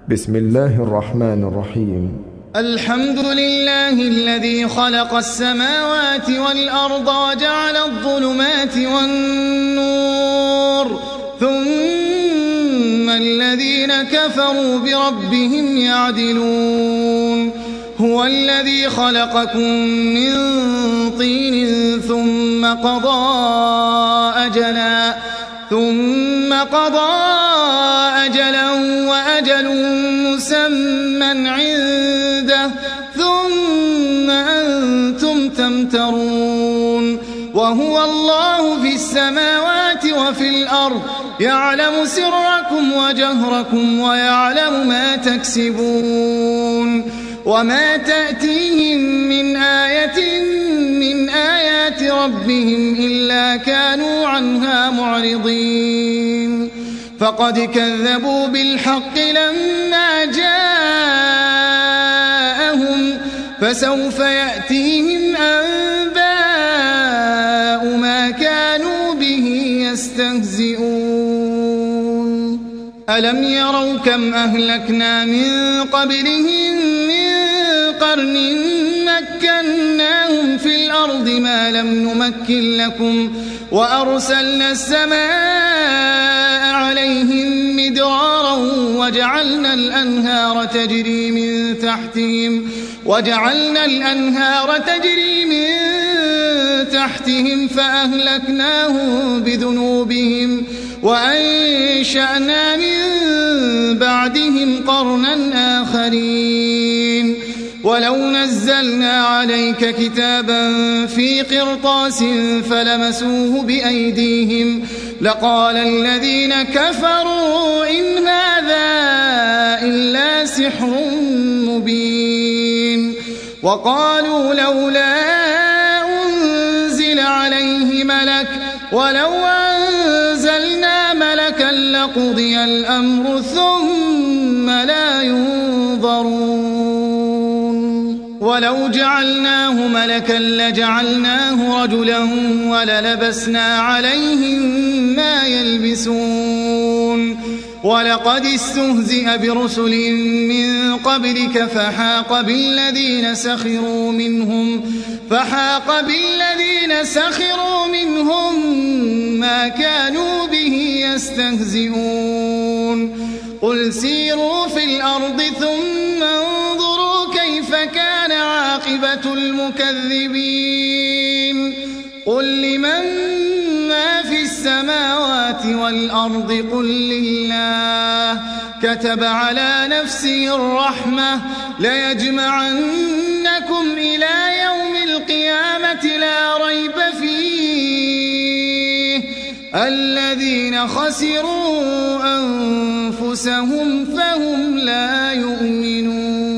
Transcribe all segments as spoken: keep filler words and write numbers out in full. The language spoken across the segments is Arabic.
بسم الله الرحمن الرحيم. الحمد لله الذي خلق السماوات والأرض وجعل الظلمات والنور ثم الذين كفروا بربهم يعدلون. هو الذي خلقكم من طين ثم قضى أجلا ثم قضى أجلا وأجل مسمى عنده ثم أنتم تمترون. وهو الله في السماوات وفي الأرض يعلم سركم وجهركم ويعلم ما تكسبون. وما تأتيهم من آية من آيات ربهم إلا كانوا عنها معرضين. فقد كذبوا بالحق لما جاءهم فسوف يأتيهم أنباء ما كانوا به يستهزئون. ألم يروا كم أهلكنا من قبلهم من قرن مكناهم في الأرض ما لم نمكن لكم وأرسلنا السماء عليهم مدرارا وجعلنا الأنهار تجري من تحتهم وجعلنا الأنهار تجري من تحتهم فأهلكناهم بذنوبهم وأنشأنا من بعدهم قرنا آخرين. ولو نزلنا عليك كتابا في قرطاس فلمسوه بأيديهم لقال الذين كفروا إن هذا إلا سحر مبين. وقالوا لولا أنزل عليه ملك ولو أنزلنا ملكا لقضي الأمر ثم لا ينظرون. ولو جعلناه ملكا لجعلناه رجلا وللبسنا عليهم ما يلبسون. ولقد استهزئ برسل من قبلك فحاق بالذين سخروا منهم فحاق بالذين سخروا منهم ما كانوا به يستهزئون. قل سيروا في الأرض ثم انظروا كيف كان عاقبة المكذبين. قل لمن ما في السماوات والأرض قل لله كتب على نفسه الرحمة ليجمعنكم إلى يوم القيامة لا ريب فيه الذين خسروا أنفسهم فهم لا يؤمنون.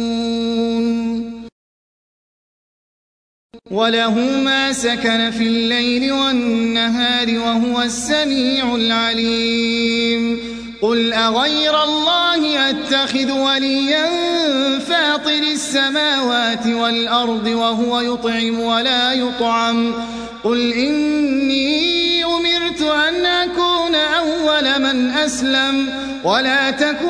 وله ما سكن في الليل والنهار وهو السميع العليم. قل أغير الله أتخذ وليا فاطر السماوات والأرض وهو يطعم ولا يطعم. قل إني أمرت أن أكون أول من أسلم ولا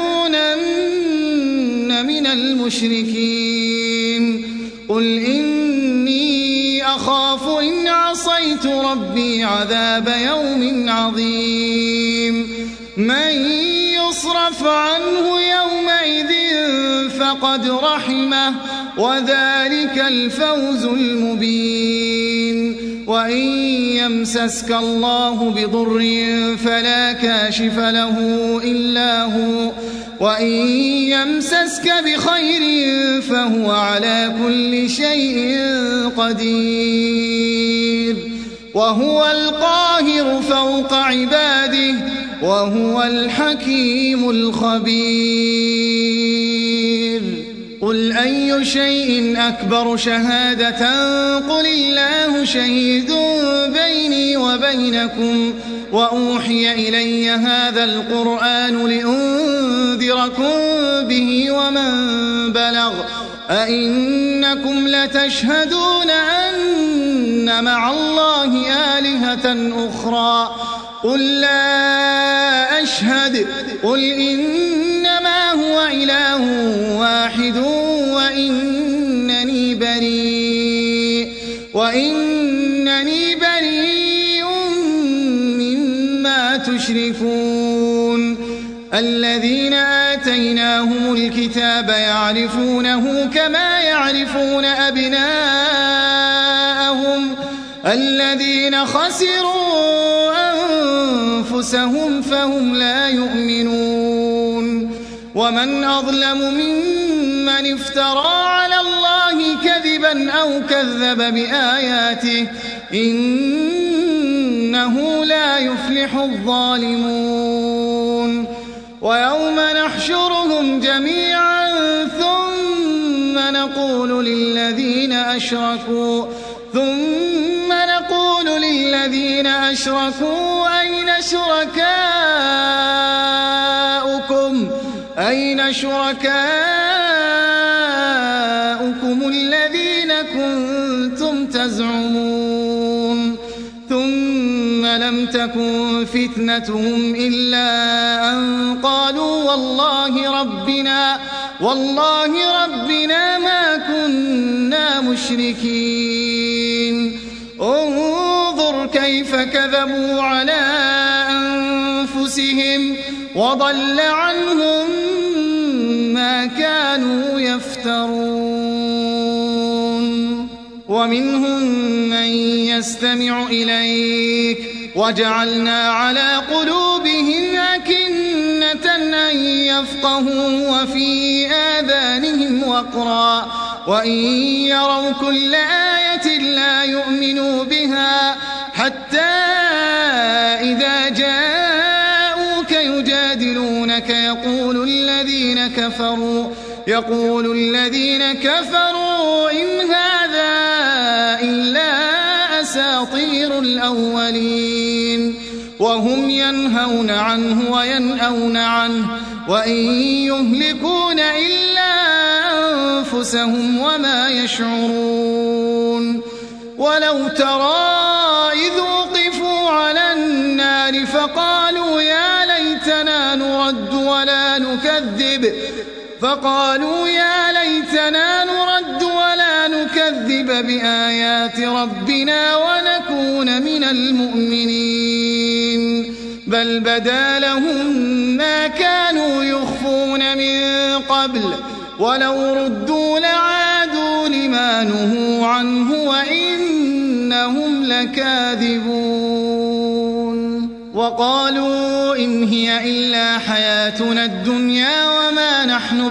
تكونن من المشركين. قل إني أخاف إن عصيت ربي عذاب يوم عظيم. من يصرف عنه يومئذ فقد رحمه وذلك الفوز المبين. وإن يمسسك الله بضر فلا كاشف له إلا هو وإن يمسسك بخير فهو على كل شيء قدير. وهو القاهر فوق عباده وهو الحكيم الخبير. قل أي شيء أكبر شهادة قل الله شهيد بيني وبينكم وأوحي إلي هذا القرآن لأنذركم به ومن بلغ أئنكم لتشهدون أن مع الله آلهة أخرى قل لا أشهد قل إنما هو إله واحد وإنني بريء وإنني بريء مما تشركون الذين آتيناهم الكتاب يعرفونه كما يعرفون أبناءهم الذين خسروا أنفسهم فهم لا يؤمنون ومن أظلم ممن افترى على الله كذبا أو كذب بآياته إنه لا يفلح الظالمون ويوم نحشرهم جميعا ثم نقول للذين أشركوا ثم نقول للذين أشركوا أين شركاؤكم أين شركاؤكم الذين كنتم تزعمون ثم لم تكن فتنتهم إلا أن قالوا والله ربنا والله ربنا ما كنا مشركين انظر كيف كذبوا على أنفسهم وضل عنهم ما كانوا يفترون ومنهم من يستمع إليك وجعلنا على قلوبهم أكنة أن يفقهوا وفي آذانهم وقرا وإن يروا كل آية لا يؤمنوا بها حتى إذا جاءوك يجادلونك يقول الذين كفروا يقول الذين كفروا إن هذا إلا أساطير الأولين وهم ينهون عنه وينأون عنه وإن يهلكون إلا أنفسهم وما يشعرون ولو ترى إذ وقفوا على النار فقالوا يا ليتنا نرد ولا نكذب فقالوا يا ليتنا نرد ولا نكذب بآيات ربنا ونكون من المؤمنين بل بدا لهم ما كانوا يخفون من قبل ولو ردوا لعادوا لما نهوا عنه وإنهم لكاذبون وقالوا إن هي إلا حياتنا الدنيا وما نحن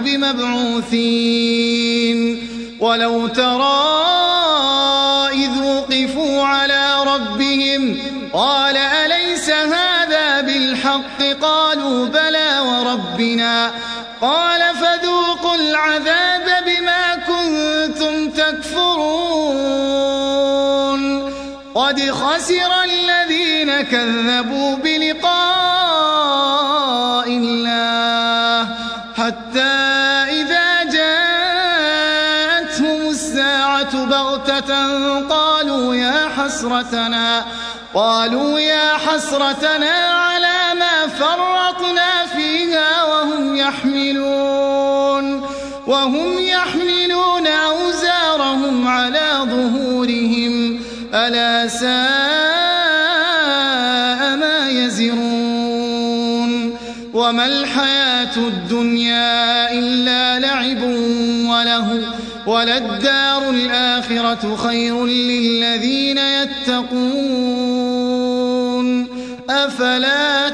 بمبعوثين ولو ترى إذ وقفوا على ربهم قال أليس هذا بالحق قالوا بلى وربنا قال فذوقوا العذاب بما كنتم تكفرون قد خسر الذين كذبوا بلقاء الله حتى إذا جاءتهم الساعة بغتة قالوا يا حسرتنا قالوا يا حسرتنا على ما فرطنا فيها وهم يحملون وهم يحملون أوزارهم على ظهورهم ألا ساء ما يزرون وما الحياة الدنيا إلا لعب وله وللدار الآخرة خير للذين يتقون أفلا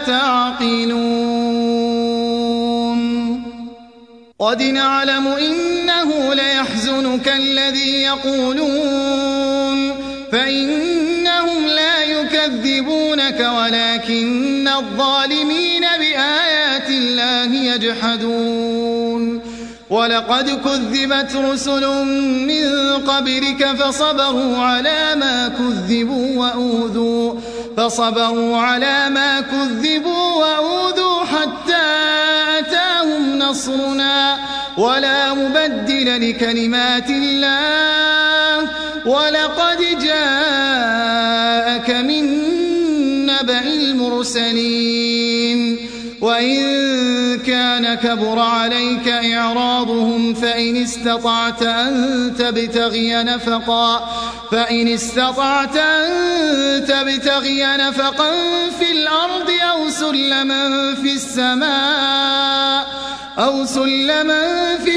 تعقلون قد نعلم إنه ليحزنك الذي يقولون فإنهم لا يكذبونك ولكن الظالمين بآيات الله يجحدون ولقد كذبت رسل من قبلك فصبروا على ما كذبوا وأوذوا فصبروا على ما كذبوا وأوذوا حتى أتاهم نصرنا ولا مبدل لكلمات الله ولقد جاءك من نبأ المرسلين وإن كان كبر عليك إعراضهم فإن استطعت أن تبتغي نفقا فإن استطعت أن تبتغي نفقا في الأرض أو سلما في السماء أو سلما في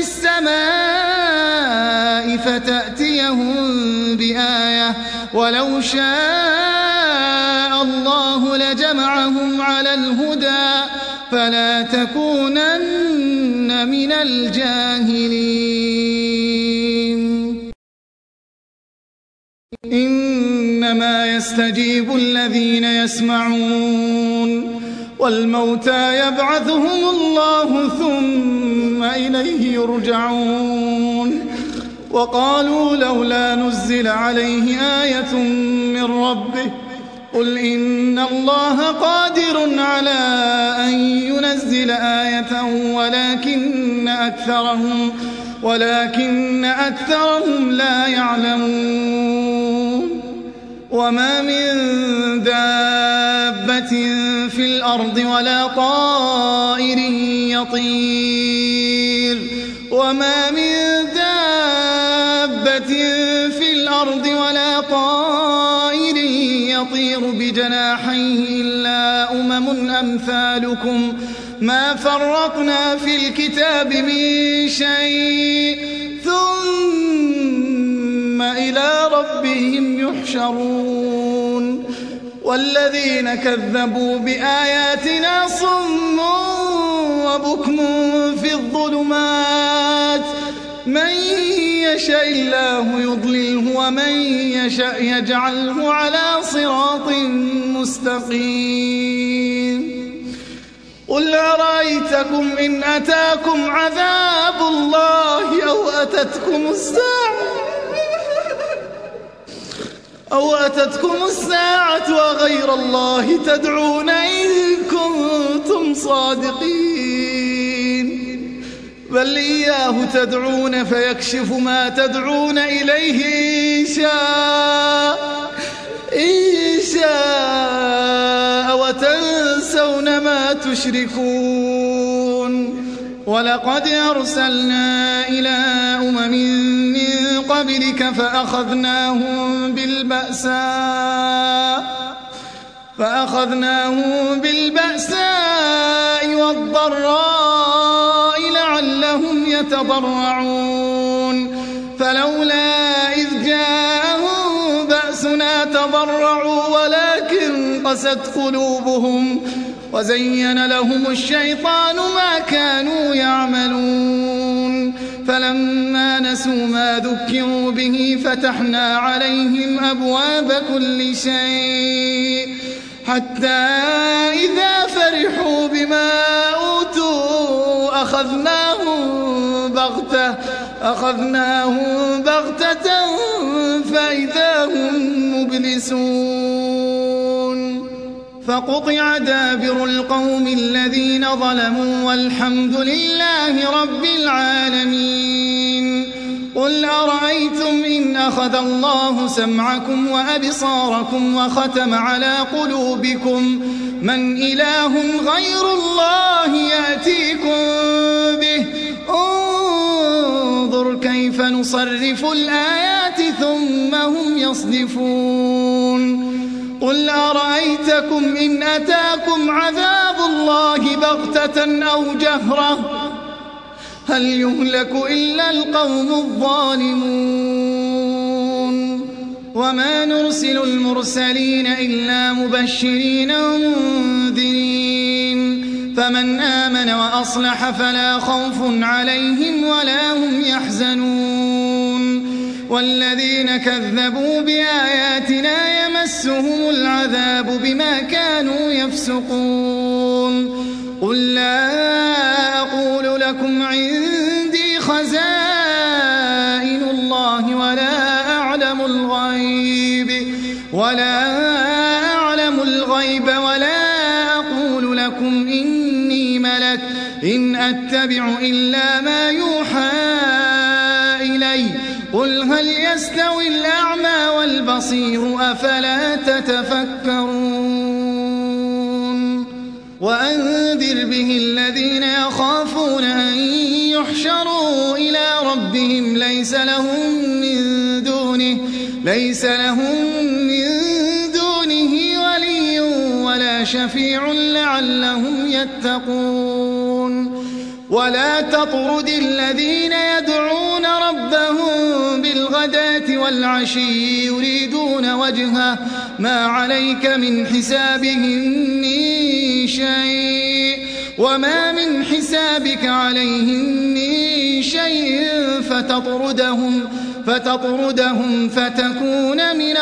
السماء فتأتيهم بآية ولو شاء الله لجمعهم على الهدى فلا تكونن من الجاهلين إنما يستجيب الذين يسمعون والموتى يبعثهم الله ثم إليه يرجعون وقالوا لولا نزل عليه آية من ربه قل إن الله قادر على أن ينزل آية ولكن أكثرهم ولكن أكثرهم لا يعلمون وما من دابة في الأرض ولا طائر يطير وما من دابة في الأرض ولا طائر يطير بجناحيه إلا أمم أمثالكم ما فرطنا في الكتاب من شيء ثم إلى ربهم يحشرون والذين كذبوا بآياتنا صم وبكم في الظلمات من يشاء الله يضلله ومن يشاء يجعله على صراط مستقيم قل أرأيتكم إن أتاكم عذاب الله أو أتتكم الساعة أو أتتكم الساعة وغير الله تدعون إن كنتم صادقين بل إياه تدعون فيكشف ما تدعون إليه إن شاء إن شاء وتنسون ما تشركون ولقد أرسلنا إلى أمم من قبلك فأخذناهم بالبأساء فأخذناهم بالبأساء والضراء لعلهم يتضرعون فلولا إذ جاءهم بأسنا تضرعوا ولكن قست قلوبهم وزين لهم الشيطان ما كانوا يعملون فلما نسوا ما ذكروا به فتحنا عليهم أبواب كل شيء حتى إذا فرحوا بما أوتوا أخذناهم بغتة أخذناهم بغتة فإذا هم مبلسون فقطع دابر القوم الذين ظلموا والحمد لله رب العالمين قل أرأيتم إن أخذ الله سمعكم وأبصاركم وختم على قلوبكم من إله غير الله يأتيكم به انظر كيف نصرف الآيات ثم هم يصدفون قل أرأيتكم إن أتاكم عذاب الله بغتة أو جهرة هل يهلك إلا القوم الظالمون وما نرسل المرسلين إلا مبشرين ومنذرين فمن آمن وأصلح فلا خوف عليهم ولا هم يحزنون والذين كذبوا بآياتنا يمسهم العذاب بما كانوا يفسقون قل لا أقول لكم عندي خزائن الله ولا أعلم الغيب ولا أعلم الغيب ولا أقول لكم إني ملك إن أتبع إلا ما يوحى إلي قل هل يستوي الأعمى والبصير أفلا تتفكرون وأنذر به الذين يخافون أن يحشروا إلى ربهم ليس لهم من دونه ليس لهم من دونه ولي ولا شفيع لعلهم يتقون ولا تطرد الذين يدعون ربهم بالغداة والعشي يريدون وجهه ما عليك من حسابهم من شيء وما من حسابك عليهم من شيء فتطردهم فتطردهم فتكون من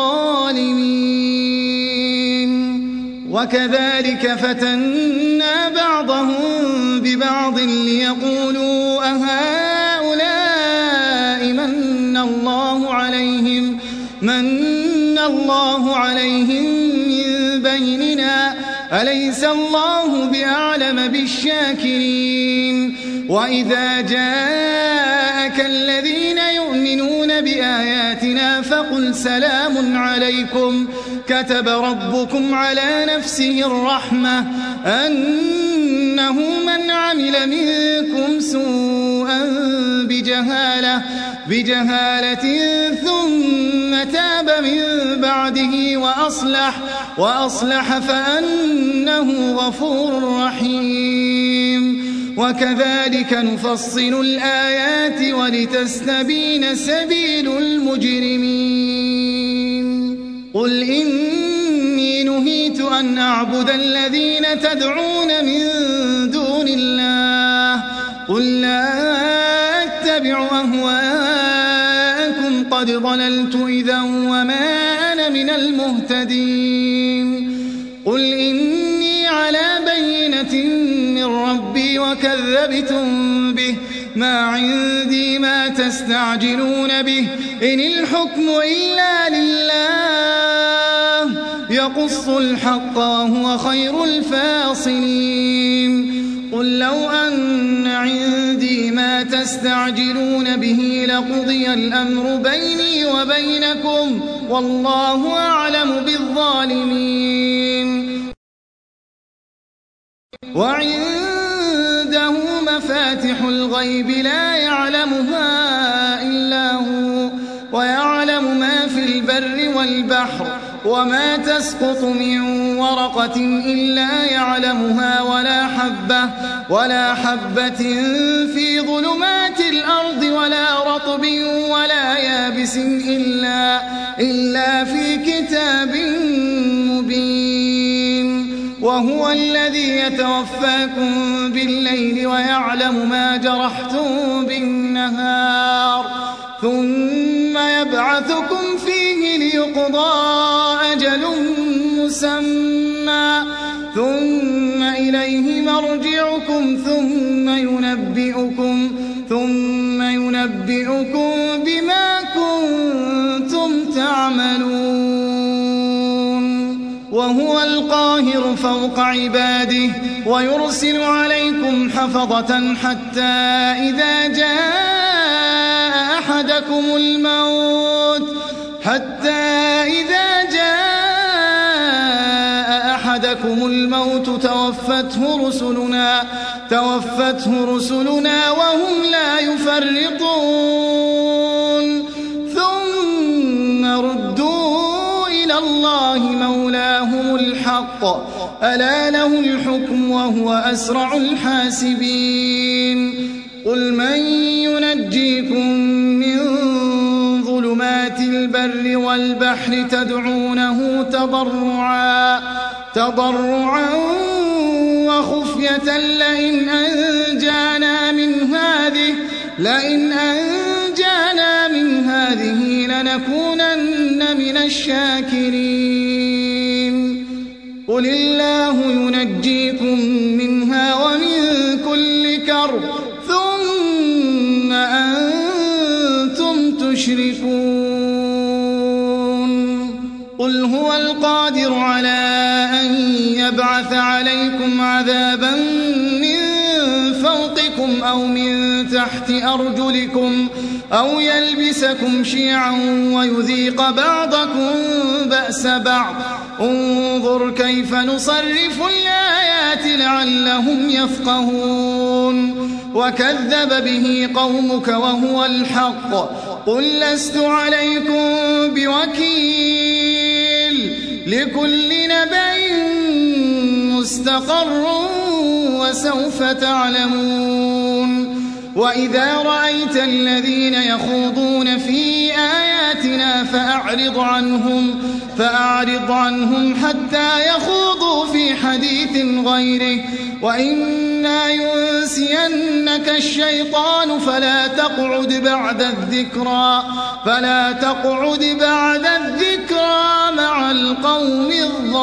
الظالمين وكذلك فتنا بعضهم ببعض ليقولوا أهؤلاء من الله عليهم من الله عليهم من بيننا أليس الله بأعلم بالشاكرين وإذا جاءك الذين يؤمنون بآياتنا فقل سلام عليكم كتب ربكم على نفسه الرحمة أنه من عمل منكم سوءا بجهالة بجهالة ثم تاب من بعده وأصلح وأصلح فأنه غفور رحيم وكذلك نفصل الآيات ولتستبين سبيل المجرمين قل إني نهيت أن أعبد الذين تدعون من دون الله قل لا أتبع أهواءكم قد ضللت إذا وما أنا من المهتدين قل إني على بينة من ربي وكذبتم به ما عندي ما تستعجلون به إن الحكم إلا لله يقص الحق وهو خير الفاصلين قل لو أن عندي ما تستعجلون به لقضي الأمر بيني وبينكم والله أعلم بالظالمين وعنده مفاتح الغيب لا يعلمها إلا هو ويعلم ما في البر والبحر وما تسقط من ورقة إلا يعلمها ولا حبة ولا حبة في ظلمات الأرض ولا رطب ولا يابس إلا إلا في كتاب مبين وهو الذي يتوفاكم بالليل ويعلم ما جرحتم بالنهار ثم يبعثكم فيه ليقضى أجل مسمى ثم إليه مرجعكم ثم ينبئكم ثم ينبئكم بما كنتم تعملون وهو القاهر فوق عباده ويرسل عليكم حفظة حتى إذا جاء أحدكم الموت حتى إذا جاء أحدكم الموت توفته رسلنا توفته رسلنا وهم لا يفرطون ثم ردوا إلى الله مولاهم الحق ألا له الحكم وهو أسرع الحاسبين قل من ينجيكم من ظلمات البر والبحر تدعونه تضرعا تضرعا وخفية لئن أنجانا من هذه لئن أنجانا من هذه لنكونن من الشاكرين قل الله ينجيكم منها ومن كل كرب ثم أنتم تشركون قل هو القادر على أن يبعث عليكم عذابا من فوقكم أو من تحت أرجلكم أو يلبسكم شيعا ويذيق بعضكم بأس بعض انظر كيف نصرف الآيات لعلهم يفقهون وكذب به قومك وهو الحق قل لست عليكم بوكيل لكل نبأ مستقر وسوف تعلمون وإذا رأيت الذين يخوضون في آياتنا فأعرض عنهم فأعرض عنهم حتى يخوضوا في حديث غيره وإما ينسينك الشيطان فلا تقعد بعد الذكرى فلا تقعد بعد الذكرى مع القوم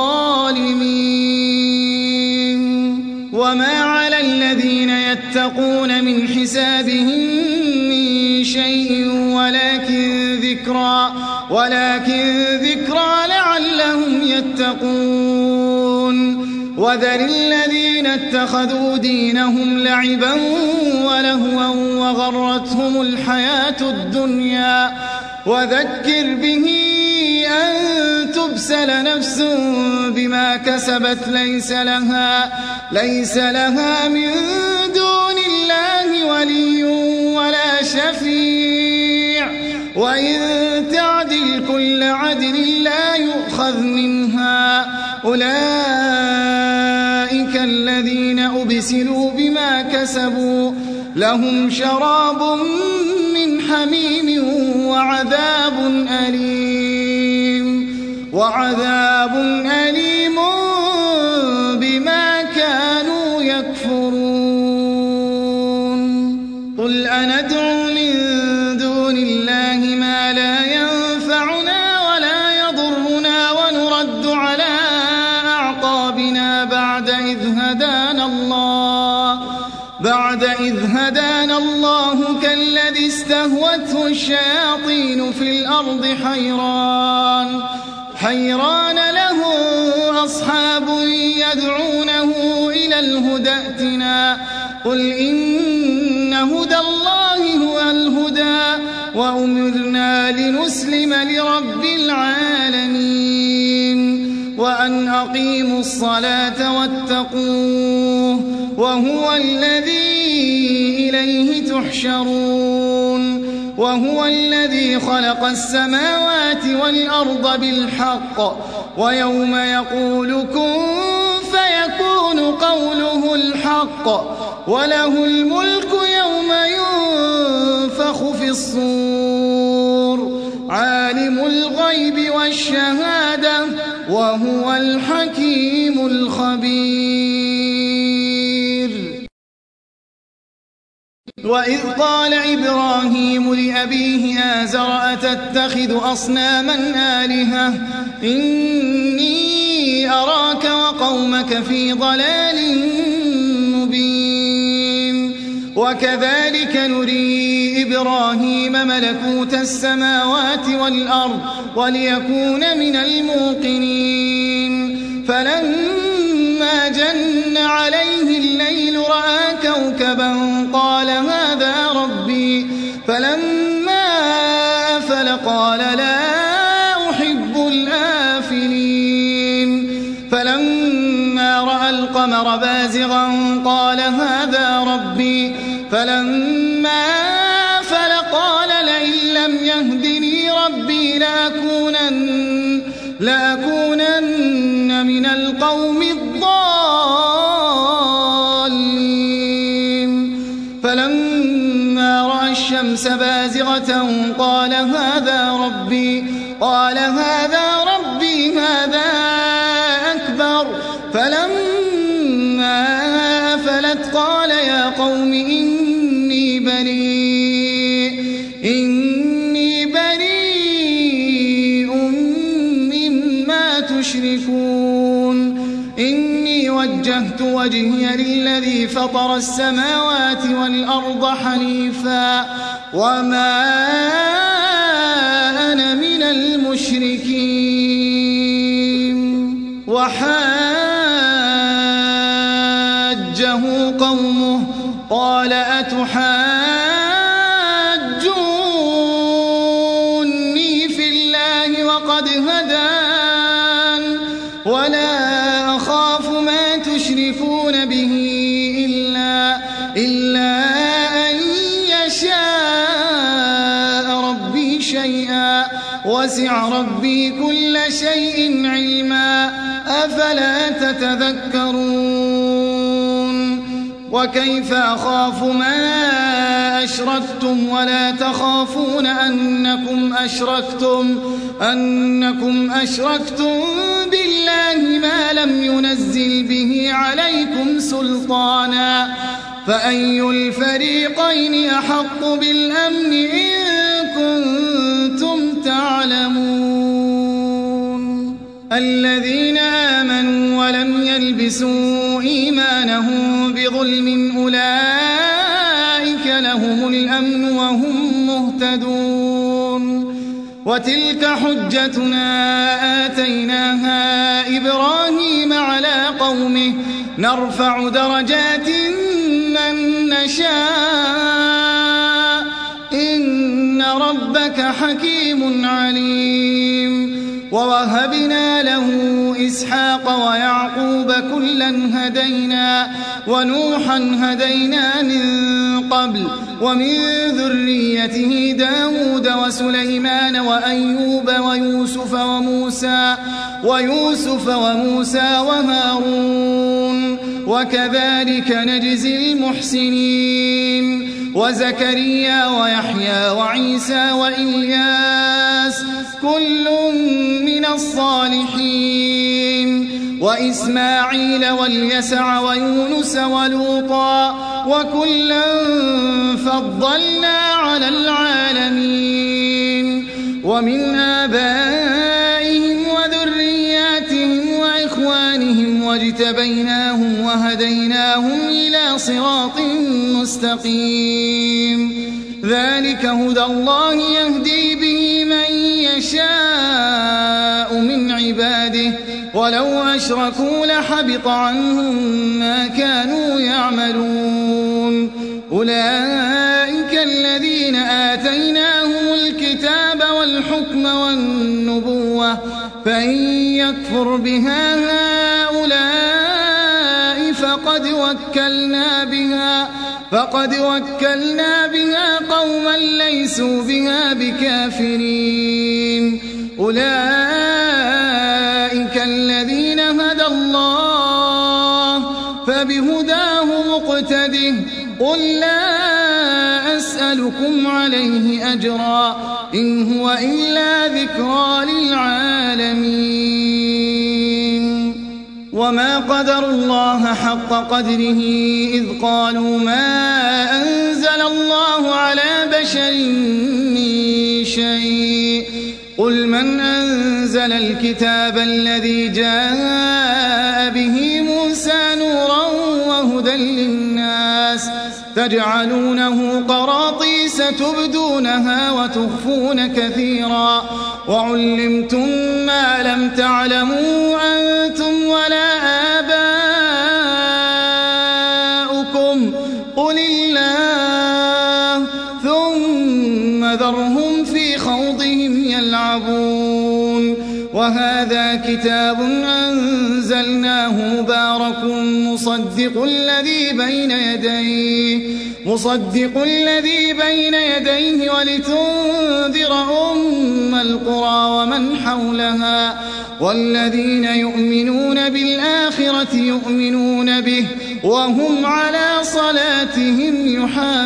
الظالمين وما على الذين يتقون من حسابهم من شيء ولكن ذكرى ولكن ذكرى لعلهم يتقون وذر الذين اتخذوا دينهم لعبا ولهوا وغرتهم الحياة الدنيا وذكر به أن تبسل نفس بما كسبت ليس لها ليس لها من دون الله ولي ولا شفيع وإن تعدل كل عدل لا يؤخذ منها أولئك الذين أبسلوا بما كسبوا لهم شراب من حميم وعذاب أليم وعذاب أليم بما كانوا يكفرون قل أندعو من دون الله ما لا ينفعنا ولا يضرنا ونرد على أعقابنا بعد إذ هدانا الله بعد إذ هدانا الله كالذي استهوته الشياطين في الأرض حيران حيران له أصحاب يدعونه إلى الهدى ائتنا قل إن هدى الله هو الهدى وأمرنا لنسلم لرب العالمين وأن أقيموا الصلاة واتقوه وهو الذي إليه تحشرون وهو الذي خلق السماوات والأرض بالحق ويوم يقول كن فيكون قوله الحق وله الملك يوم ينفخ في الصور عالم الغيب والشهادة وهو الحكيم الخبير وإذ قال إبراهيم لأبيه آزر أتتخذ أصناما آلهة إني أراك وقومك في ضلال مبين وكذلك نري إبراهيم ملكوت السماوات والأرض وليكون من الموقنين فلما جن عليه الليل رأى كوكبا قال هذا ربي فلما أفل قال لا أحب الآفلين فلما رأى القمر بازغا قال هذا ربي فلما أفل قال لئن لم يهدني ربي لأكونن, لأكونن من القوم الضالين فلما رأى الشمس بازغة قال هذا ربي قال هذا ربي هذا أكبر فلما أفلت قال يا قوم إني بريء إني بريء مما تشركون إني وجهت وجهي للذي فطر السماوات والأرض حنيفا وما أنا من المشركين وحاجه قومه قال أتحاجوني في الله وقد هدان إلا أن يشاء ربي شيئا وسع ربي كل شيء علما أفلا تتذكرون وكيف أخاف ما أشركتم ولا تخافون أنكم أشركتم أنكم أشركتم بالله ما لم ينزل به عليكم سلطانا فأي الفريقين أحق بالأمن إن كنتم تعلمون الذين آمنوا ولم يلبسوا إيمانهم بظلم أولئك لهم الأمن وهم مهتدون وتلك حجتنا آتيناها إبراهيم على قومه نرفع درجات من نشاء إن ربك حكيم عليم ووهبنا له إسحاق ويعقوب كلا هدينا ونوحا هدينا من قبل ومن ذريته داود وسليمان وأيوب ويوسف وموسى ويوسف وموسى وهارون وكذلك نجزي المحسنين وزكريا ويحيى وعيسى وإلياس كل من الصالحين وإسماعيل واليسع ويونس ولوطا وكلا فضلنا على العالمين ومن آبائهم وذرياتهم وإخوانهم واجتبيناهم وهديناهم إلى صراط مستقيم ذلك هدى الله يهدي به من يشاء من عباده ولو أشركوا لحبط عنهم ما كانوا يعملون أولئك الذين آتيناهم الكتاب والحكم والنبوة فإن يكفر بها هؤلاء فقد وكلنا بها فقد وكلنا بها قوما ليسوا بها بكافرين أولئك الذين هدى الله فبهداه مقتده قل لا أسألكم عليه أجرا إن هو إلا ذكرى للعالمين وما قدروا الله حق قدره إذ قالوا ما أنزل الله على بشر من شيء قل من أنزل الكتاب الذي جاء به موسى نورا وهدى للناس تجعلونه قراطيس تبدونها وتخفون كثيرا وعلمتم ما لم تعلموا أنتم ولا آباؤكم قل الله ثم ذرهم في خوضهم يلعبون وهذا كتاب أنزلناه مبارك مصدق الذي بين يديه مصدق الذي بين يديه ولتنذر أم القرى ومن حولها والذين يؤمنون بالآخرة يؤمنون به وهم على صلاتهم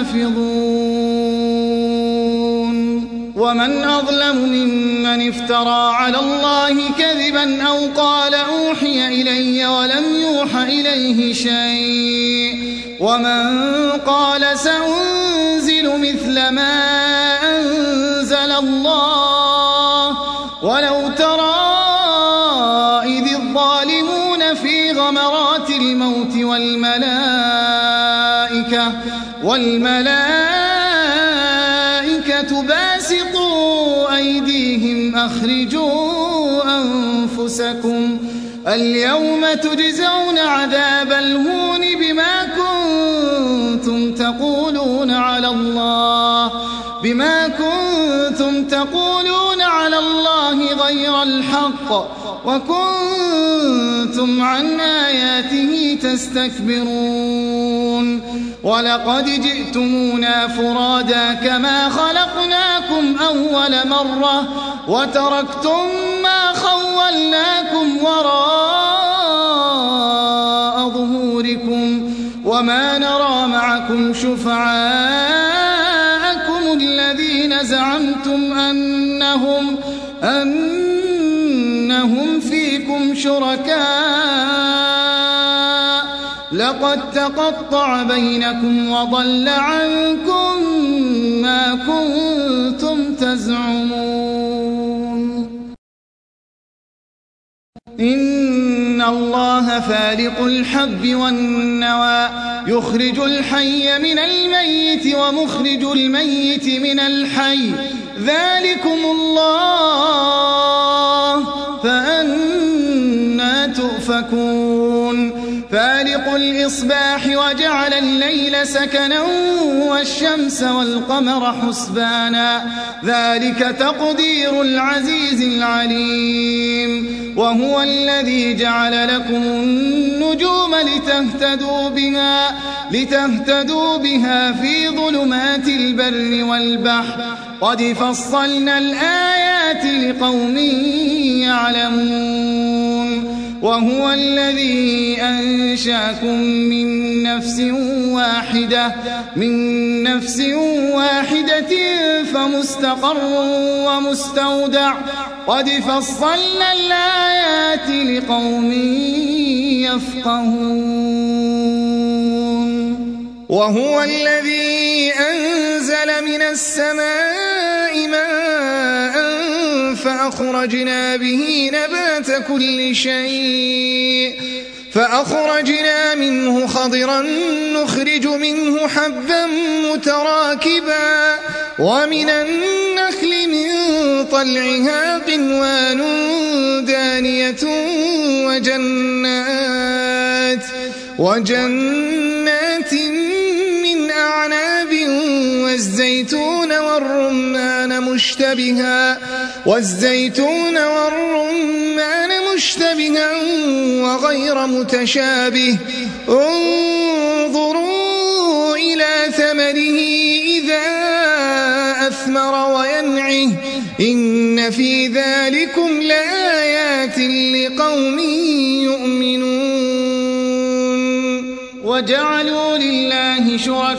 يحافظون ومن أظلم ممن افترى على الله كذبا أو قال أوحي إلي ولم يوح إليه شيء ومن قال سأنزل مثل ما أنزل الله ولو ترى إذ الظالمون في غمرات الموت والملائكة والملائكة باسطوا أيديهم أخرجوا أنفسكم اليوم تجزون عذاب الهون بما كنتم تقولون على الله بما كنتم تقولون على الله غير الحق وكنتم عن آياته تستكبرون ولقد جئتمونا فرادا كما خلقناكم أول مرة وتركتم ما خولناكم وراء ظهوركم وما نرى معكم شفعاءكم الذين زعمتم أنهم, أنهم فيكم شركاء لقد تقطع بينكم وضل عنكم ما كنتم تزعمون إن الله فالق الحب والنوى يخرج الحي من الميت ومخرج الميت من الحي ذلكم الله فأنى تؤفكون فالق الإصباح وجعل الليل سكنا والشمس والقمر حسبانا ذلك تقدير العزيز العليم وهو الذي جعل لكم النجوم لتهتدوا بها, لتهتدوا بها في ظلمات البر والبحر قد فصلنا الآيات لقوم يعلمون وهو الذي أنشأكم من نفس واحدة من نفس واحدة فمستقر ومستودع قد فصلنا الآيات لقوم يفقهون وهو الذي أنزل من السماء ماء فأخرجنا به نبات كل شيء فأخرجنا منه خضرا نخرج منه حبا متراكبا ومن النخل من طلعها قنوان دانية وجنات وجنات من أعناب والزيتون والرمان مشتبها والزيتون والرمان مشتبها وغير متشابه انظروا إلى ثمره إذا أثمر وينعه إن في ذلكم لآيات لقوم يؤمنون وجعلوا لله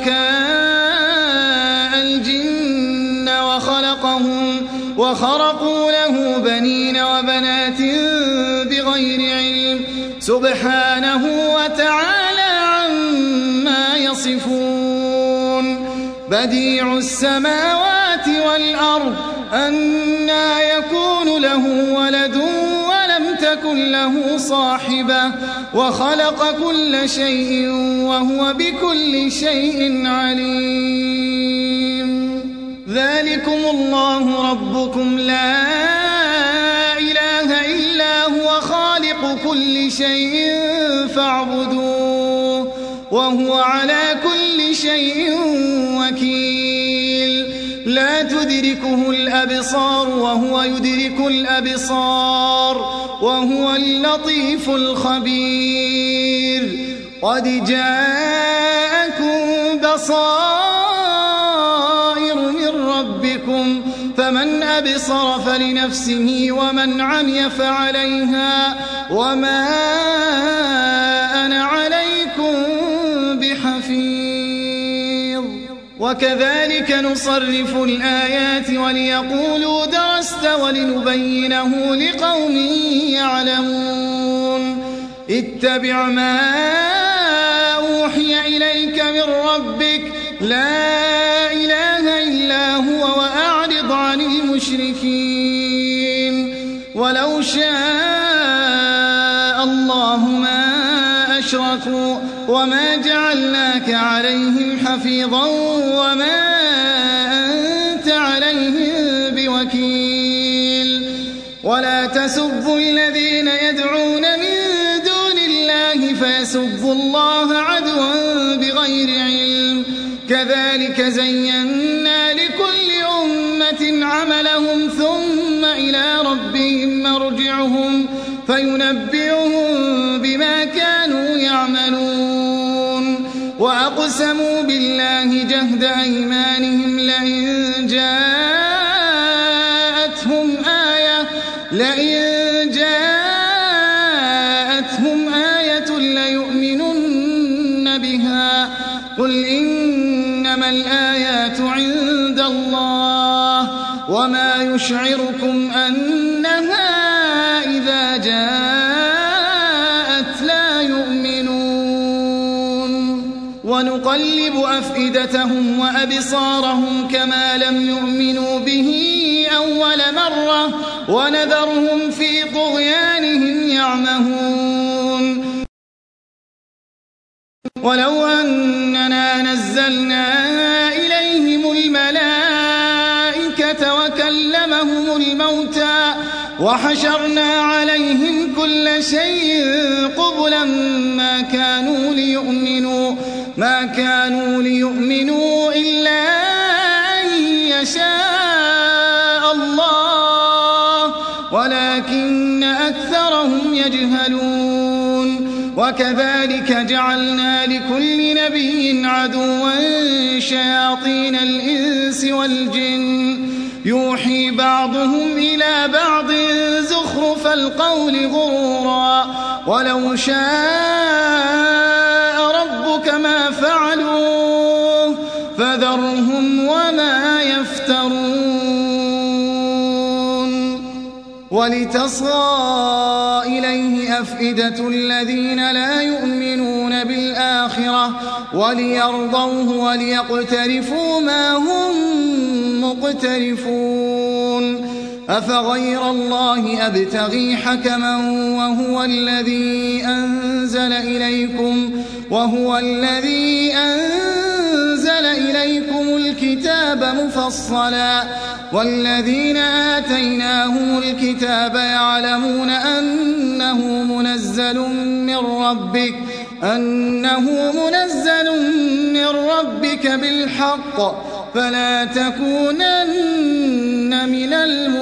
شركاء الجن وخلقهم وخرقوا له بنين وبنات بغير علم سبحانه وتعالى عما يصفون بديع السماوات والأرض أنى يكون له ولد ولم تكن له صاحبة وخلق كل شيء وهو بكل شيء عليم ذلكم الله ربكم لا إله إلا هو خالق كل شيء فاعبدوه وهو على كل شيء وكيل لا تدركه الأبصار وهو يدرك الأبصار وهو اللطيف الخبير قد جاءكم بصائر من ربكم فمن أبصر فلنفسه ومن عمي فعليها وما أنا عليكم بحفيظ وكذلك نصرف الآيات وليقولوا درست ولنبينه لقوم يعلمون اتبع ما أوحي إليك من ربك لا إله إلا هو وأعرض عن المشركين ولو شاء الله ما أشركوا وما جعلناك عليهم حفيظا وما أنت عليهم بوكيل ولا تسبوا الذين يدعون من دون الله فيسبوا الله عدوا بغير علم كذلك زينا لكل أمة عملهم ثم إلى ربهم مرجعهم فينبئهم بما كانوا يعملون وأقيموا وأقسموا بالله جهد أيمانهم لئن جاءتهم آية لئن جاءتهم آية ليؤمنن بها قل إنما الآيات عند الله وما يشعركم أنها إذا جاءت لا يؤمنون ونقلب أفئدتهم وأبصارهم كما لم يؤمنوا به أول مرة ونذرهم في طغيانهم يعمهون ولو أننا نزلنا إليهم الملائكة وكلمهم الموتى وحشرنا عليهم كل شيء قبلا ما كانوا ليؤمنوا ما كانوا ليؤمنوا إلا أن يشاء الله ولكن أكثرهم يجهلون وكذلك جعلنا لكل نبي عدوا شياطين الإنس والجن يوحي بعضهم إلى بعض زخرف القول غرورا ولو شاء ربك ما فعلوه فذرهم وما يفترون ولتصغى إليه أفئدة الذين لا يؤمنون بالآخرة وليرضوه وليقترفوا ما هم مقترفون أفغير الله أبتغي حكما وهو الذي أنزل إليكم وهو الذي أنزل إليكم الكتاب مفصلا والذين آتيناهم الكتاب يعلمون أنه منزل من ربك أنه منزل من ربك بالحق فلا تكونن من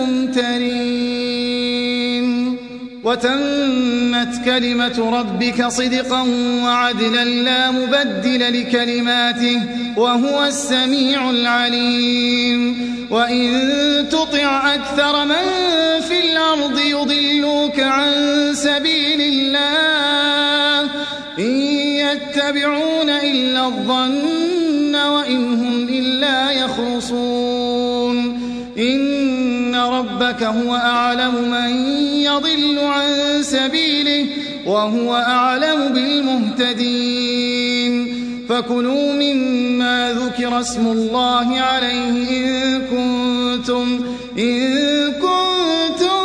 الممترين وتمت كلمة ربك صدقا وعدلا لا مبدل لكلماته وهو السميع العليم وإن تطع أكثر من في الأرض يضلوك عن سبيل الله إن يتبعون إلا الظن وإن هم إلا يخرصون إن ربك هو أعلم من يضل عن سبيله وهو أعلم بالمهتدين فكلوا مما ذكر اسم الله عليه إن كنتم إن كنتم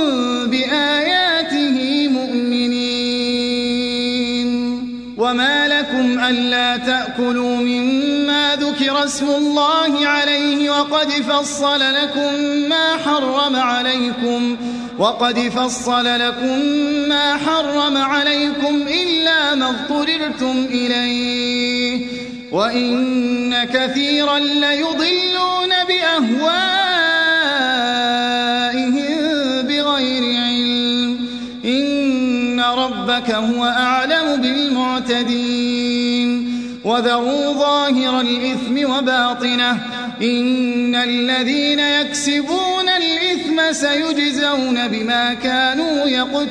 بآياته مؤمنين وما لكم ألا تأكلوا مما ذكر اسم الله عليه وقد فصل لكم ما حرم عليكم وقد فصل لكم ما حرم عليكم إلا ما اضطررتم إليه وإن كثيرا ليضلون بأهوائهم بغير علم إن ربك هو أعلم بالمعتدين وذروا ظاهر الإثم وباطنه إن الذين يكسبون الإثم سيجزون بما كانوا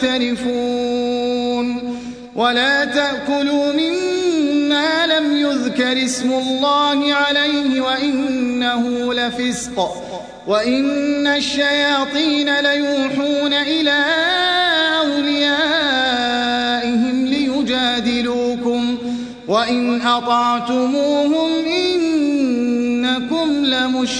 يقترفون ولا تأكلوا مما لم يذكر اسم الله عليه وإنه لفسق وإن الشياطين ليوحون إلى أوليائهم ليجادلوكم وإن أطعتموهم إنكم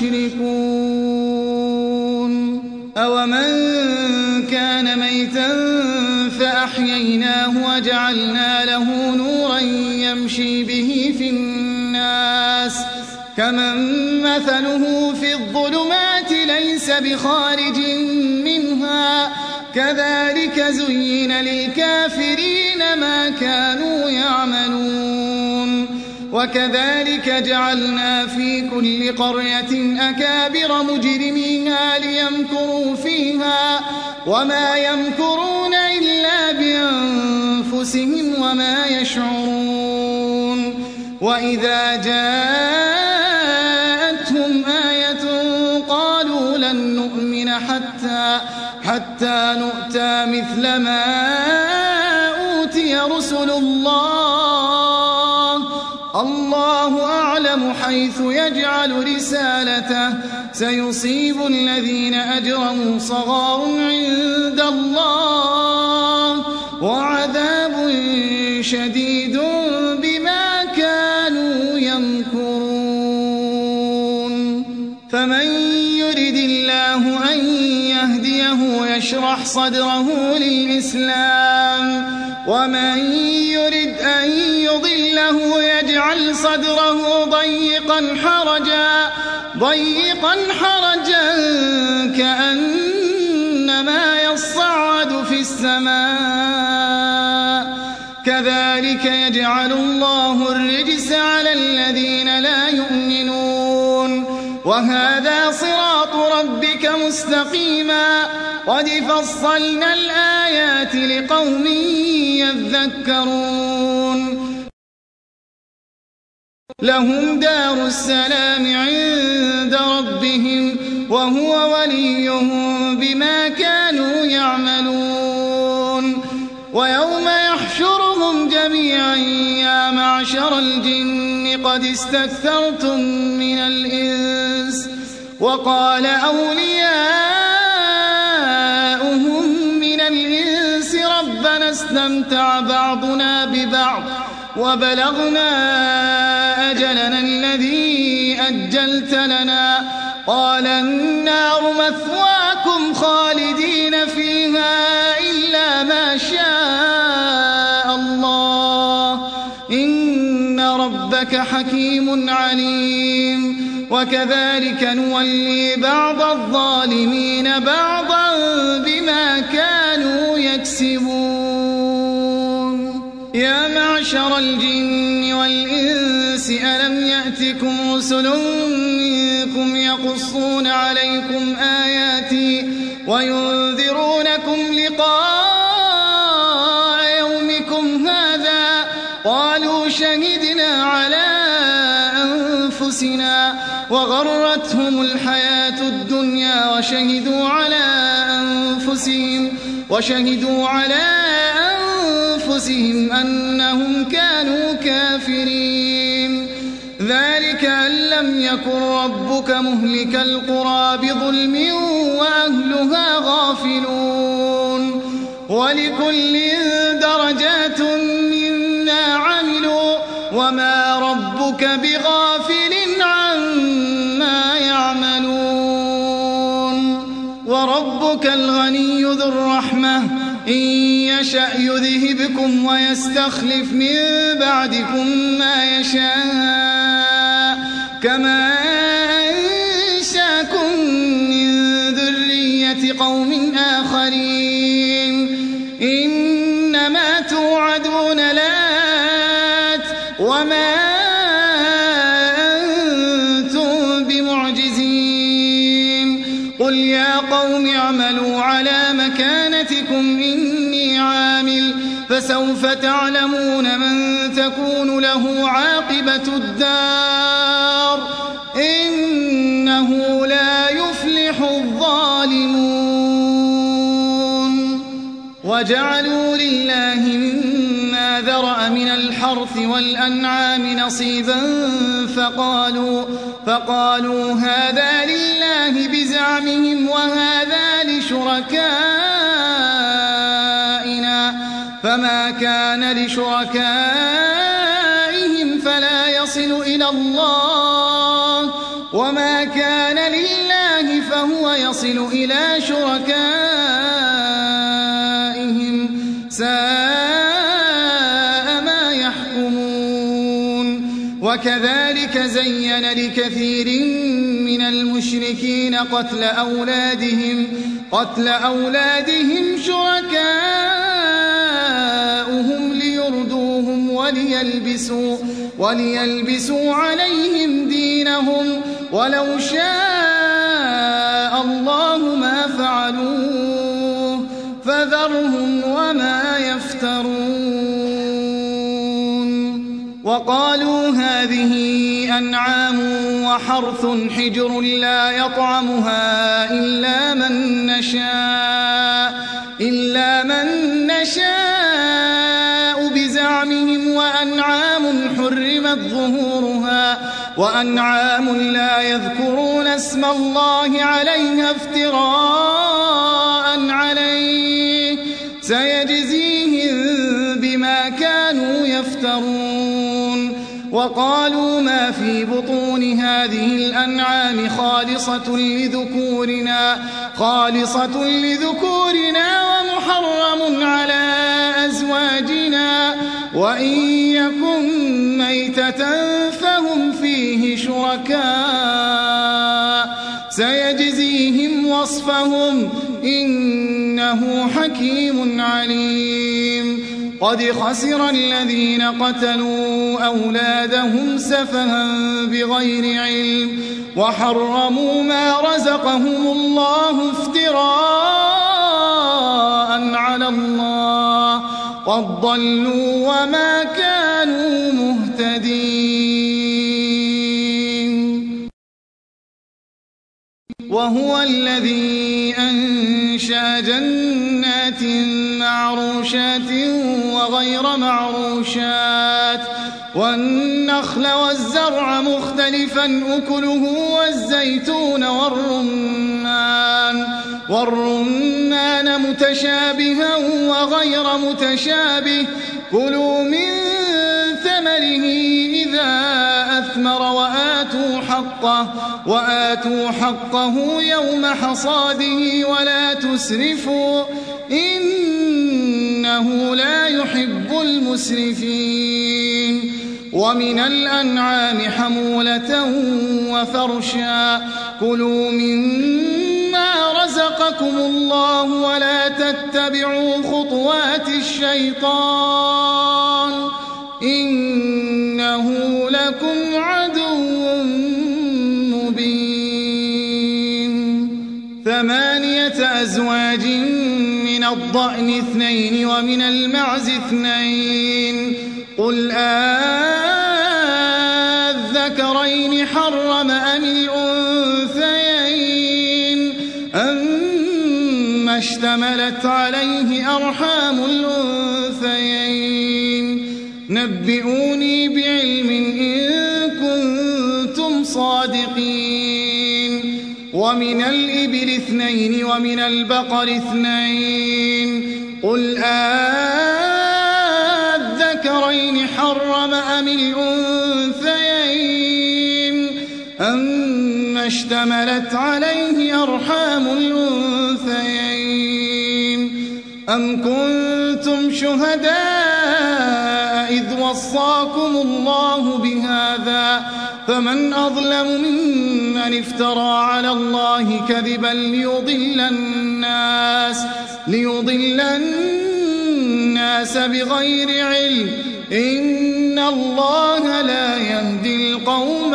لمشركون أومن كان ميتا فأحييناه وجعلنا له نورا يمشي به في الناس كمن مثله في الظلمات ليس بخارج منها كذلك زين للكافرين ما كانوا يعملون وكذلك جعلنا في كل قرية أكابر مجرميها ليمكروا فيها وما يمكرون إلا بأنفسهم وما يشعرون وإذا جاءتهم آية قالوا لن نؤمن حتى, حتى نؤتى مثل ما أوتي رسل الله الله أعلم حيث يجعل رسالته سيصيب الذين أجرموا صغار عند الله وعذاب شديد بما كانوا يمكرون فمن يرد الله أن يهديه يشرح صدره للإسلام ومن يرد أن يضله يجعل صدره ضيقا حرجا ضيقا حرجا كأنما يصعد في السماء كذلك يجعل الله الرجس على الذين لا يؤمنون وهذا صراط ربك مستقيما قد فصلنا الآيات لقوم يذكرون لهم دار السلام عند ربهم وهو وليهم بما كانوا يعملون ويوم يحشرهم جميعا يا معشر الجن قد استكثرتم من الإنس وقال أولياؤهم من الإنس ربنا استمتع بعضنا ببعض وبلغنا أجلنا الذي أجلت لنا قال النار مثواكم خالدين فيها إلا ما شاء الله إن ربك حكيم عليم وكذلك نولي بعض الظالمين بعضا بما كانوا يكسبون يا معشر الجن والإنس ألم يأتكم رسل منكم يقصون عليكم آياتي وينذرونكم لقاء يومكم هذا قالوا شهدنا على أنفسنا وغرتهم الحياة الدنيا وشهدوا على أنفسهم وشهدوا على أنفسهم أنهم كانوا كافرين ذلك أن لم يكن ربك مهلك القرى بظلم وأهلها غافلون ولكل درجات مما عملوا وما ربك بغافل عما يعملون وربك الغني ذو الرحمة إن يشأ يذهبكم ويستخلف من بعدكم ما يشاء كما أنشاكم من ذرية قوم آخرين إنما توعدون لآت وما أنتم بمعجزين قل يا قوم اعملوا على مكانتكم إني عامل فسوف تعلمون من تكون له عاقبة الدار إنه لا يفلح الظالمون وجعلوا لله مما ذرأ من الحرث والأنعام نصيبا فقالوا, فقالوا هذا لله بزعمهم وهذا لشركائنا فما كان لشركائهم فلا يصل إلى الله وما كان لله فهو يصل إلى شركائهم ساء ما يحكمون وكذلك زين لكثير من المشركين قتل أولادهم قتل أولادهم شركاؤهم ليردوهم وليلبسوا, وليلبسوا عليهم دينهم ولو شاء الله ما فعلوه فذرهم وما يفترون وقالوا هذا هذه أنعام وحرث حجر لا يطعمها إلا من نشاء إلا من نشاء بزعمهم وأنعام حرمت ظهورها وأنعام لا يذكرون اسم الله عليها افتراء عليه سيجزيهم بما كانوا يفترون. وقالوا ما في بطون هذه الأنعام خالصة لذكورنا خالصة لذكورنا ومحرم على أزواجنا وإن يكن ميتة فهم فيه شركاء سيجزيهم وصفهم إنه حكيم عليم. قد خسر الذين قتلوا أولادهم سفها بغير علم وحرموا ما رزقهم الله افتراء على الله قد ضلوا وما كانوا مهتدين. وهو الذي أنشأ جنات معروشات وغير معروشات والنخل والزرع مختلفا أكله والزيتون والرمان والرمان متشابها وغير متشابه كلوا من ثمره إذا أثمر وآتوا حقه وآتوا حقه يوم حصاده ولا تسرفوا إنه لا يحب المسرفين. ومن الأنعام حمولة وفرشا كلوا مما رزقكم الله ولا تتبعوا خطوات الشيطان إنه لكم عدو مبين. ثمانية أزواج من الضأن اثنين ومن المعز اثنين قل آذكرين حرم أم الأنثيين أما اشتملت عليه أرحام الأنثيين نبئوني بعلم إن كنتم صادقين. ومن الإبل اثنين ومن البقر اثنين قل آذكرين حرم أم الأنثيين أما اشتملت عليه أرحام الأنثيين أم كنتم شهداء إذ وصاكم الله بهذا فمن أظلم ممن افترى على الله كذبا ليضل الناس ليضل الناس بغير علم إن الله لا يهدي القوم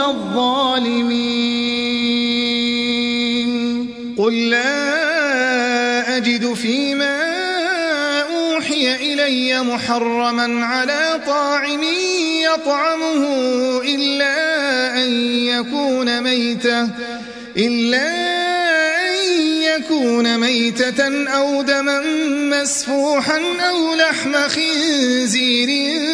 الظالمين. قل لا أجد فيما أوحي إلي محرما على طاعم يطعمه إلا أن يكون ميتة إلا أن يكون ميتة أو دما مسفوحا أو لحم خنزير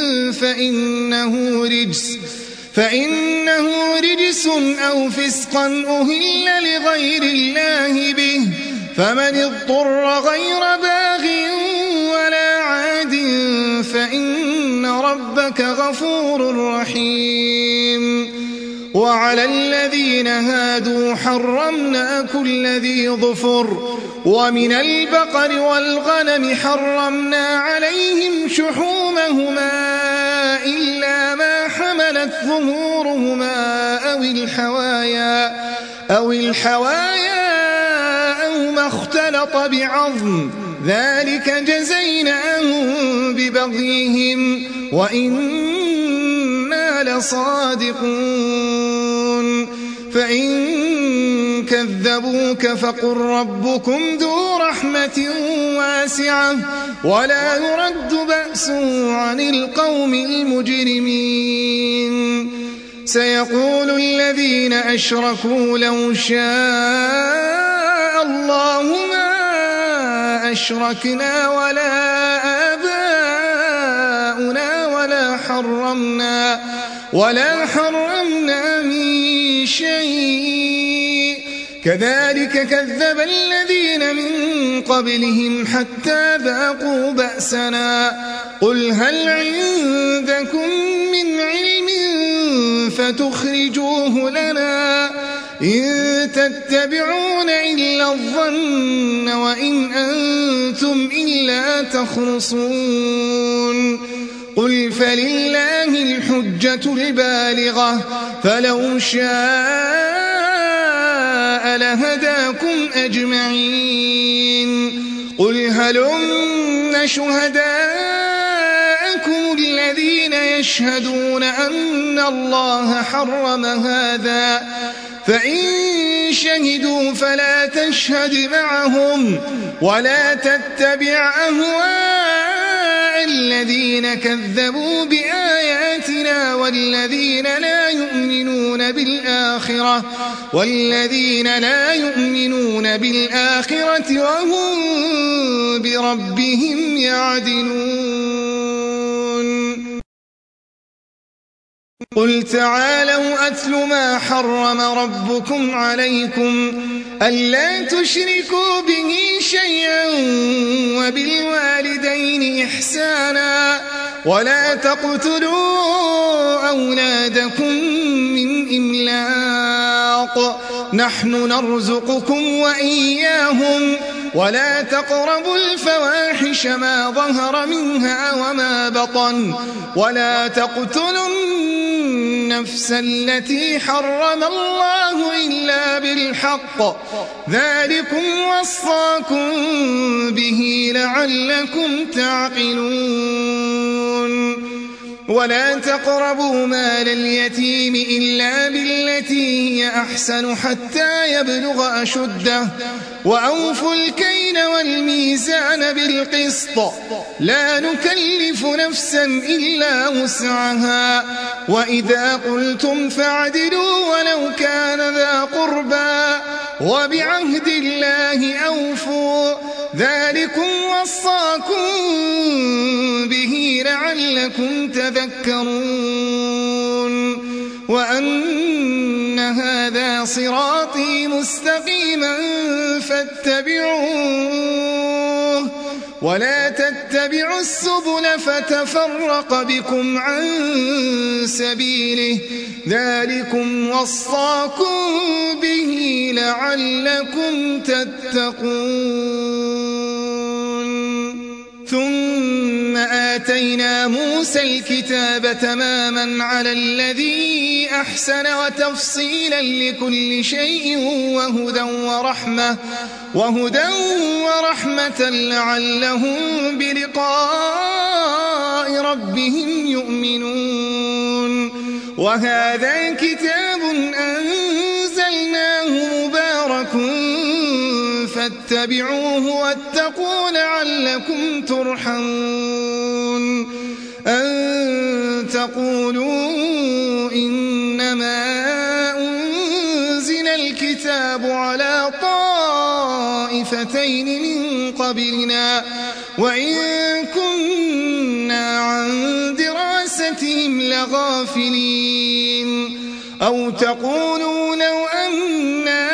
فإنه رجس فإنه رجس أو فسقا أهل لغير الله به فمن اضطر غير باغ ولا عاد فإن ربك غفور رحيم. وعلى الذين هادوا حرمنا كل ذي ظفر ومن البقر والغنم حرمنا عليهم شحومهما إلا ما حملت ظهورهما أو الحوايا أو الحوايا أو ما اختلط بعظم ذلك جزيناهم ببغيهم وإنا لصادقون. فإن كذبوك فقل ربكم ذو رحمة واسعة ولا يرد بأسه عن القوم المجرمين. سيقول الذين أشركوا لو شاء الله ما أشركنا ولا آباؤنا ولا حرمنا ولا حرمنا من شيء كذلك كذب الذين من قبلهم حتى ذاقوا بأسنا قل هل عندكم من علم فتخرجوه لنا إن تتبعون إلا الظن وإن أنتم إلا تخرصون قل فلله الحجة البالغة فلو شاء لهداكم أجمعين قل هلم شهداءكم الذين يشهدون أن الله حرم هذا فإن شهدوا فلا تشهد معهم ولا تتبع أهواء الذين كذبوا بآياتنا والذين لا يؤمنون بالآخرة والذين لا يؤمنون بالآخرة وهم بربهم يعدلون قل تعالوا أتل ما حرم ربكم عليكم ألا تشركوا به شيئا وبالوالدين إحسانا ولا تقتلوا أولادكم من إملاق نحن نرزقكم وإياهم ولا تقربوا الفواحش ما ظهر منها وما بطن ولا تقتلوا النفس التي حرم الله إلا بالحق ذلكم وصاكم به لعلكم تعقلون ولا تقربوا مال اليتيم إلا بالتي هي أحسن حتى يبلغ أشده وأوفوا الكيل والميزان بالقسط لا نكلف نفسا إلا وسعها وإذا قلتم فاعدلوا ولو كان ذا قربى وبعهد الله أوفوا ذلكم وصاكم به لعلكم تذكرون وأن هذا صراطي مستقيما فاتبعوه ولا تتبعوا السبل فتفرق بكم عن سبيله ذلكم وصاكم به لعلكم تتقون ثم آتينا موسى الكتاب تماما على الذي أحسن وتفصيلا لكل شيء وهدى ورحمة وهدى ورحمة لعلهم بلقاء ربهم يؤمنون وهذا كتاب أنزلناه مبارك فاتبعوه واتقوا لعلكم ترحمون أن تقولوا إنما أنزل الكتاب على طائفتين من قبلنا وإن كنا عن دراستهم لغافلين أو تقولوا لو أنا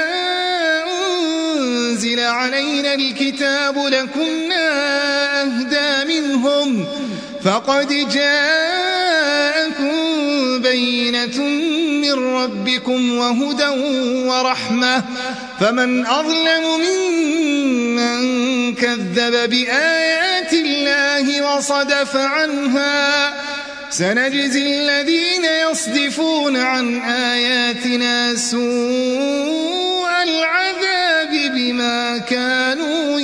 أنزل علينا الكتاب لكنا أهدى منهم فقد جاءكم بينة من ربكم وهدى ورحمة فمن أظلم ممن كذب بآيات الله وصدف عنها سنجزي الذين يصدفون عن آياتنا سوء العذاب بما كانوا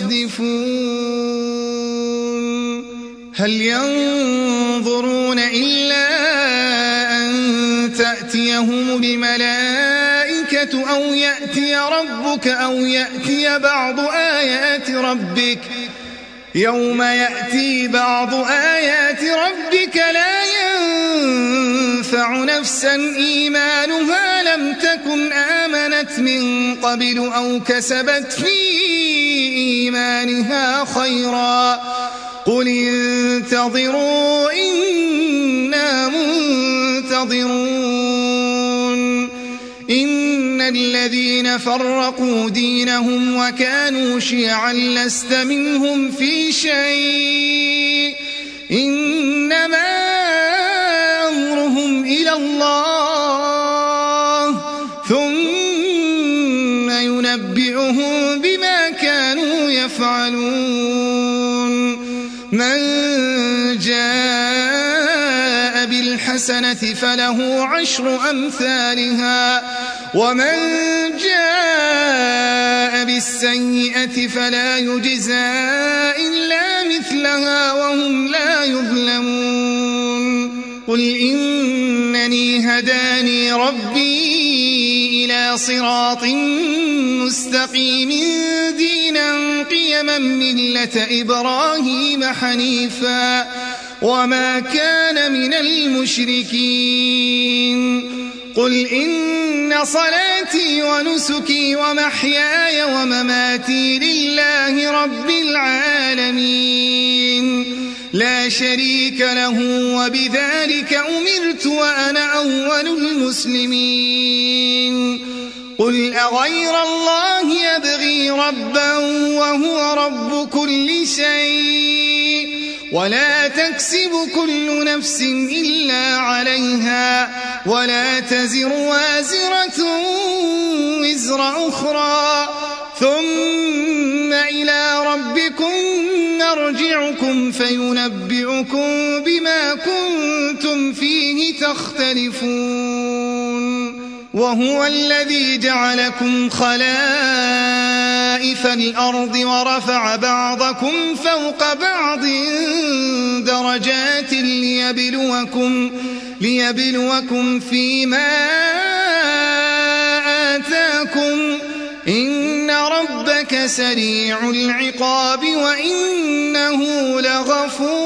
يصدفون هل ينظرون إلا أن تأتيهم الملائكة أو يأتي ربك أو يأتي بعض آيات ربك يوم يأتي بعض آيات ربك لا ينفع ينفع نفسا إيمانها لم تكن آمنت من قبل أو كسبت في إيمانها خيرا قل انتظروا إنا منتظرون إن الذين فرقوا دينهم وكانوا شيعا لست منهم في شيء إنما أمرهم إلى الله ثم ينبئهم بما كانوا يفعلون من جاء بالحسنة فله عشر أمثالها ومن جاء بالسيئة فلا يجزى إلا مثلها وهم لا يظلمون قل إنني هداني ربي إلى صراط مستقيم دينا قيما ملة إبراهيم حنيفا وما كان من المشركين قل إن صلاتي ونسكي ومحياي ومماتي لله رب العالمين لا شريك له وبذلك أمرت وأنا أول المسلمين قل أغير الله يبغي ربا وهو رب كل شيء ولا تكسب كل نفس إلا عليها ولا تزر وازرة وزر أخرى ثم إلى ربكم نرجعكم فينبئكم بما كنتم فيه تختلفون وهو الذي جعلكم خلائف الأرض ورفع بعضكم فوق بعض درجات ليبلوكم, ليبلوكم فيما آتاكم إن ربك سريع العقاب وإنه لغفور